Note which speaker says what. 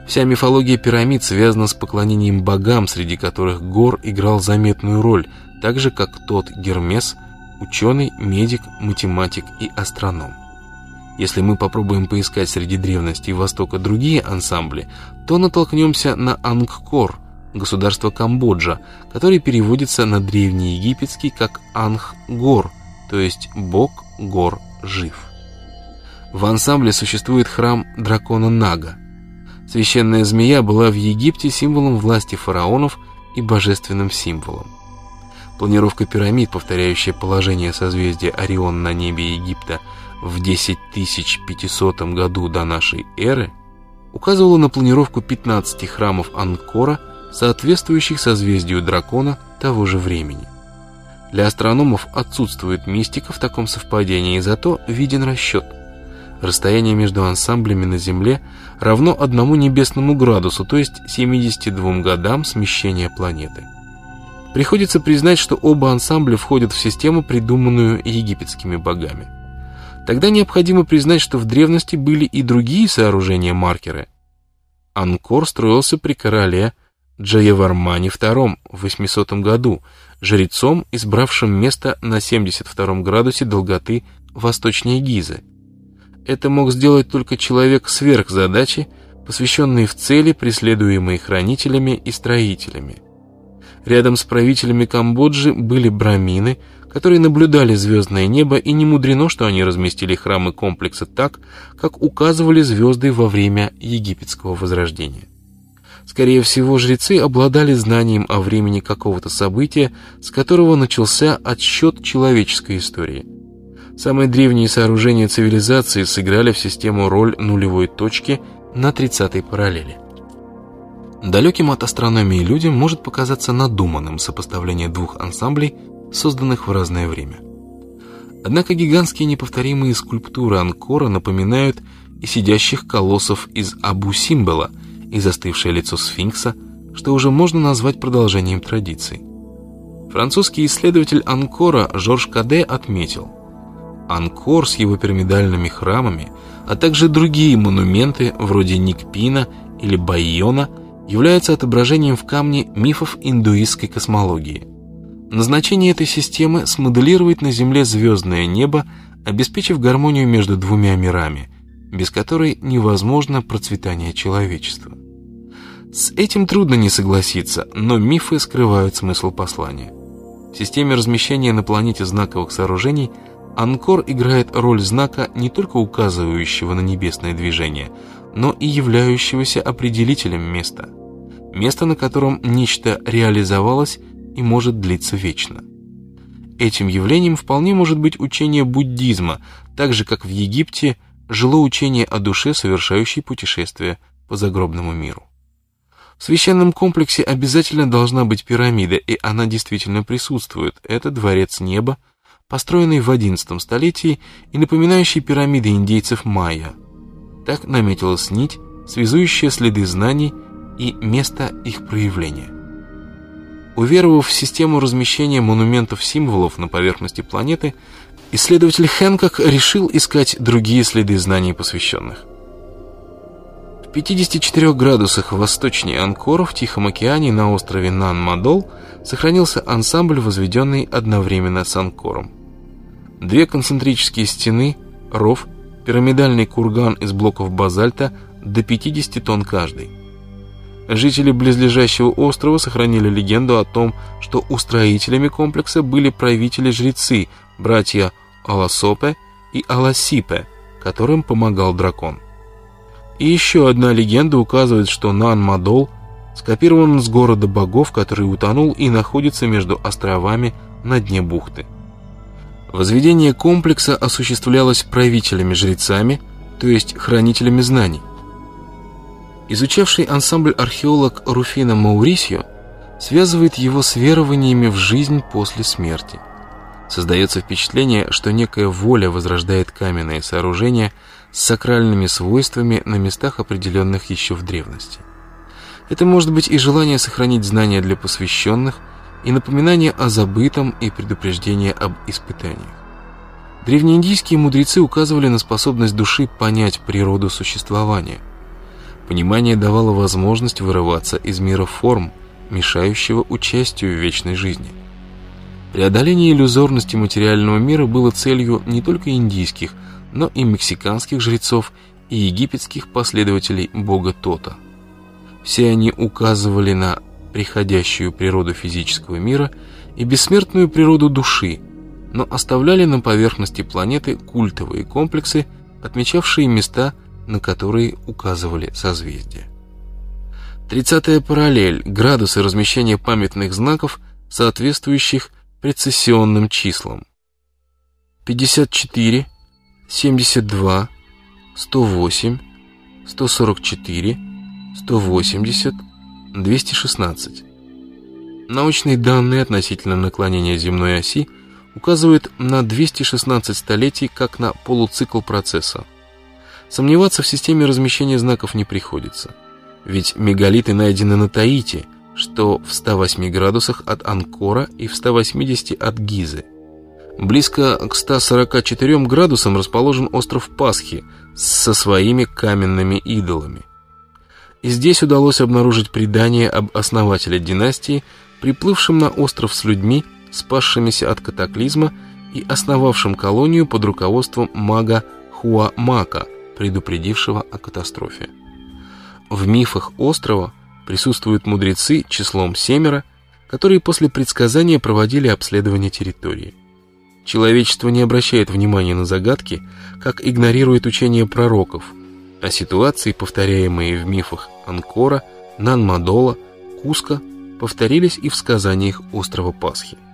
Speaker 1: Вся мифология пирамид связана с поклонением богам, среди которых Гор играл заметную роль, так же как тот Гермес, ученый, медик, математик и астроном. Если мы попробуем поискать среди древности Востока другие ансамбли, то натолкнемся на Ангкор, государство Камбоджа, который переводится на древнеегипетский как Анггор, то есть бог гор жив. В ансамбле существует храм дракона Нага. Священная змея была в Египте символом власти фараонов и божественным символом. Планировка пирамид, повторяющая положение созвездия Орион на небе Египта в 10500 году до нашей эры, указывала на планировку 15 храмов Ангкора, соответствующих созвездию дракона того же времени. Для астрономов отсутствует мистика в таком совпадении, зато виден расчет. Расстояние между ансамблями на Земле равно 1 небесному градусу, то есть 72 годам смещения планеты. Приходится признать, что оба ансамбля входят в систему, придуманную египетскими богами. Тогда необходимо признать, что в древности были и другие сооружения-маркеры. Ангкор строился при короле Джаявармане II в 800 году, жрецом, избравшим место на 72 градусе долготы восточнее Гизы. Это мог сделать только человек сверх задачи, посвященный в цели, преследуемые хранителями и строителями. Рядом с правителями Камбоджи были брамины, которые наблюдали звездное небо, и не мудрено, что они разместили храмы комплекса так, как указывали звезды во время египетского возрождения. Скорее всего, жрецы обладали знанием о времени какого-то события, с которого начался отсчет человеческой истории. Самые древние сооружения цивилизации сыграли в систему роль нулевой точки на 30-й параллели. Далеким от астрономии людям может показаться надуманным сопоставление двух ансамблей, созданных в разное время. Однако гигантские неповторимые скульптуры Ангкора напоминают и сидящих колоссов из Абу-Симбела, и застывшее лицо сфинкса, что уже можно назвать продолжением традиций. Французский исследователь Ангкора Жорж Каде отметил: Ангкор с его пирамидальными храмами, а также другие монументы вроде Никпина или Байона являются отображением в камне мифов индуистской космологии. Назначение этой системы — смоделировать на Земле звездное небо, обеспечив гармонию между двумя мирами, без которой невозможно процветание человечества. С этим трудно не согласиться, но мифы скрывают смысл послания. В системе размещения на планете знаковых сооружений Ангкор играет роль знака, не только указывающего на небесное движение, но и являющегося определителем места. Место, на котором нечто реализовалось и может длиться вечно. Этим явлением вполне может быть учение буддизма, так же, как в Египте жило учение о душе, совершающей путешествие по загробному миру. В священном комплексе обязательно должна быть пирамида, и она действительно присутствует. Это дворец неба, построенный в XI столетии и напоминающий пирамиды индейцев майя. Так наметилась нить, связующая следы знаний и место их проявления. Уверовав в систему размещения монументов-символов на поверхности планеты, исследователь Хэнкок решил искать другие следы знаний посвященных. В 54 градусах восточнее Ангкора в Тихом океане на острове Нан-Мадол сохранился ансамбль, возведенный одновременно с Ангкором. Две концентрические стены, ров, пирамидальный курган из блоков базальта до 50 тонн каждый. Жители близлежащего острова сохранили легенду о том, что устроителями комплекса были правители-жрецы, братья Аласопе и Аласипе, которым помогал дракон. И еще одна легенда указывает, что Нан-Мадол скопирован с города богов, который утонул и находится между островами на дне бухты. Возведение комплекса осуществлялось правителями-жрецами, то есть хранителями знаний. Изучавший ансамбль археолог Руфино Маурисио связывает его с верованиями в жизнь после смерти. Создается впечатление, что некая воля возрождает каменные сооружения с сакральными свойствами на местах, определенных еще в древности. Это может быть и желание сохранить знания для посвященных, и напоминание о забытом, и предупреждение об испытаниях. Древнеиндийские мудрецы указывали на способность души понять природу существования. По Понимание давало возможность вырываться из мира форм, мешающего участию в вечной жизни. Преодоление иллюзорности материального мира было целью не только индийских, но и мексиканских жрецов и египетских последователей бога Тота. Все они указывали на приходящую природу физического мира и бессмертную природу души, но оставляли на поверхности планеты культовые комплексы, отмечавшие места, на которые указывали созвездия. 30-я параллель – градусы размещения памятных знаков, соответствующих прецессионным числам. 54, 72, 108, 144, 180, 216. Научные данные относительно наклонения земной оси указывают на 216 столетий как на полуцикл процесса. Сомневаться в системе размещения знаков не приходится, ведь мегалиты найдены на Таити, что в 108 градусах от Анкора и в 180 от Гизы. Близко к 144 градусам расположен остров Пасхи со своими каменными идолами. И здесь удалось обнаружить предание об основателе династии, приплывшем на остров с людьми, спасшимися от катаклизма и основавшим колонию под руководством мага Хуамака, предупредившего о катастрофе. В мифах острова присутствуют мудрецы числом 7, которые после предсказания проводили обследование территории. Человечество не обращает внимания на загадки, как игнорирует учение пророков, а ситуации, повторяемые в мифах Анкора, Нанмадола, Куска, повторились и в сказаниях острова Пасхи.